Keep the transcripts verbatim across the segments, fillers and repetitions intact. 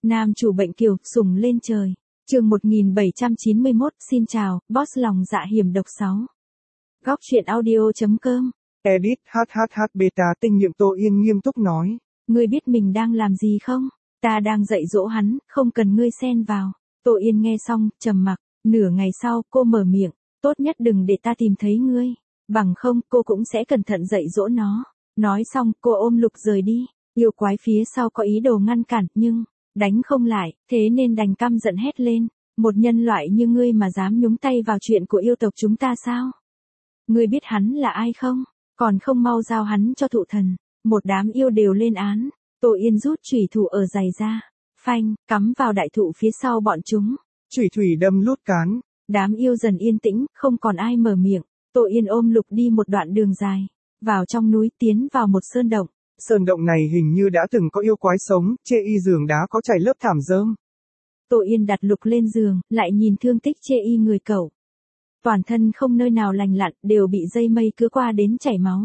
Nam chủ bệnh kiều, sùng lên trời. Chương một nghìn bảy trăm chín mươi mốt, xin chào, boss lòng dạ hiểm độc sáu. Góc truyện audio chấm com. Edit hhh beta tinh nhiệm Tô Yên nghiêm túc nói. Ngươi biết mình đang làm gì không? Ta đang dạy dỗ hắn, không cần ngươi xen vào. Tô Yên nghe xong, trầm mặc, nửa ngày sau, cô mở miệng, tốt nhất đừng để ta tìm thấy ngươi, bằng không, cô cũng sẽ cẩn thận dạy dỗ nó. Nói xong, cô ôm Lục rời đi. Yêu quái phía sau có ý đồ ngăn cản, nhưng đánh không lại, thế nên đành căm giận hét lên, một nhân loại như ngươi mà dám nhúng tay vào chuyện của yêu tộc chúng ta sao? Ngươi biết hắn là ai không? Còn không mau giao hắn cho thụ thần. Một đám yêu đều lên án. Tô Yên rút chủy thủ ở giày ra, phanh, cắm vào đại thụ phía sau bọn chúng. Chủy thủy đâm lút cán. Đám yêu dần yên tĩnh, không còn ai mở miệng. Tô Yên ôm Lục đi một đoạn đường dài, vào trong núi, tiến vào một sơn động. Sơn động này hình như đã từng có yêu quái sống, chê y giường đá có trải lớp thảm rơm. Tô Yên đặt Lục lên giường, lại nhìn thương tích chê y người cậu. Toàn thân không nơi nào lành lặn, đều bị dây mây cứ qua đến chảy máu.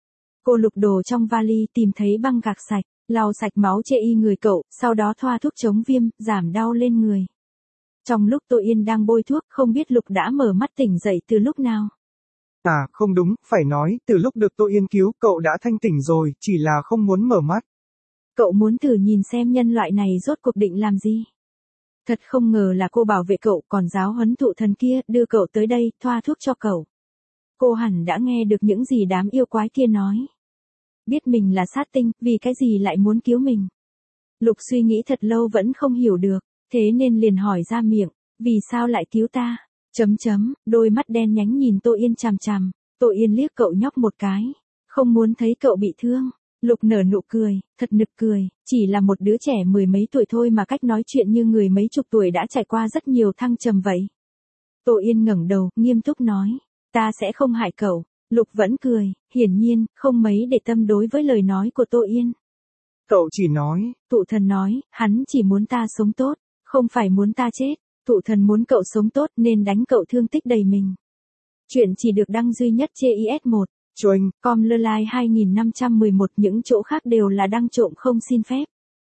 Cô lục đồ trong vali tìm thấy băng gạc sạch, lau sạch máu chê y người cậu, sau đó thoa thuốc chống viêm, giảm đau lên người. Trong lúc Tô Yên đang bôi thuốc, không biết Lục đã mở mắt tỉnh dậy từ lúc nào. À, không đúng, phải nói, từ lúc được Tô Yên cứu, cậu đã thanh tỉnh rồi, chỉ là không muốn mở mắt. Cậu muốn thử nhìn xem nhân loại này rốt cuộc định làm gì. Thật không ngờ là cô bảo vệ cậu, còn giáo huấn thụ thần kia, đưa cậu tới đây, thoa thuốc cho cậu. Cô hẳn đã nghe được những gì đám yêu quái kia nói. Biết mình là sát tinh, vì cái gì lại muốn cứu mình. Lục suy nghĩ thật lâu vẫn không hiểu được, thế nên liền hỏi ra miệng, vì sao lại cứu ta? Chấm chấm, đôi mắt đen nhánh nhìn Tô Yên chằm chằm. Tô Yên liếc cậu nhóc một cái, không muốn thấy cậu bị thương. Lục nở nụ cười, thật nực cười, chỉ là một đứa trẻ mười mấy tuổi thôi mà cách nói chuyện như người mấy chục tuổi đã trải qua rất nhiều thăng trầm vậy. Tô Yên ngẩng đầu, nghiêm túc nói, ta sẽ không hại cậu. Lục vẫn cười, hiển nhiên, không mấy để tâm đối với lời nói của Tô Yên. Cậu chỉ nói, Thụ thần nói, hắn chỉ muốn ta sống tốt, không phải muốn ta chết. Thụ thần muốn cậu sống tốt nên đánh cậu thương tích đầy mình. Chuyện chỉ được đăng duy nhất trên i ét một. Choanh, com lơ lai hai nghìn năm trăm mười một, những chỗ khác đều là đăng trộm không xin phép.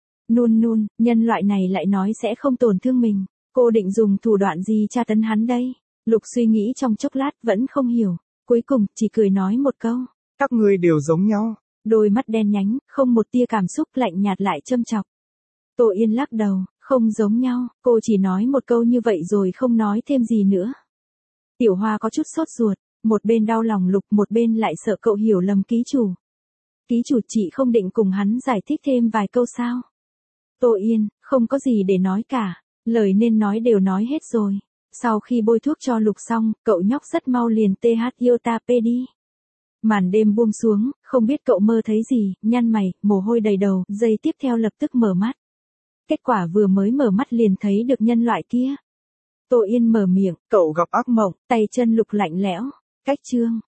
Nun nun, nhân loại này lại nói sẽ không tổn thương mình. Cô định dùng thủ đoạn gì tra tấn hắn đây? Lục suy nghĩ trong chốc lát vẫn không hiểu. Cuối cùng, chỉ cười nói một câu. Các ngươi đều giống nhau. Đôi mắt đen nhánh, không một tia cảm xúc, lạnh nhạt lại châm chọc. Tô Yên lắc đầu, không giống nhau, cô chỉ nói một câu như vậy rồi không nói thêm gì nữa. Tiểu Hoa có chút sốt ruột, một bên đau lòng Lục, một bên lại sợ cậu hiểu lầm ký chủ. Ký chủ chị không định cùng hắn giải thích thêm vài câu sao? Tô Yên, không có gì để nói cả, lời nên nói đều nói hết rồi. Sau khi bôi thuốc cho Lục xong, cậu nhóc rất mau liền tê hát iota pê đi. Màn đêm buông xuống, không biết cậu mơ thấy gì, nhăn mày, mồ hôi đầy đầu, giây tiếp theo lập tức mở mắt. Kết quả vừa mới mở mắt liền thấy được nhân loại kia. Tô Yên mở miệng, cậu gặp ác mộng. Tay chân Lục lạnh lẽo, cách chương.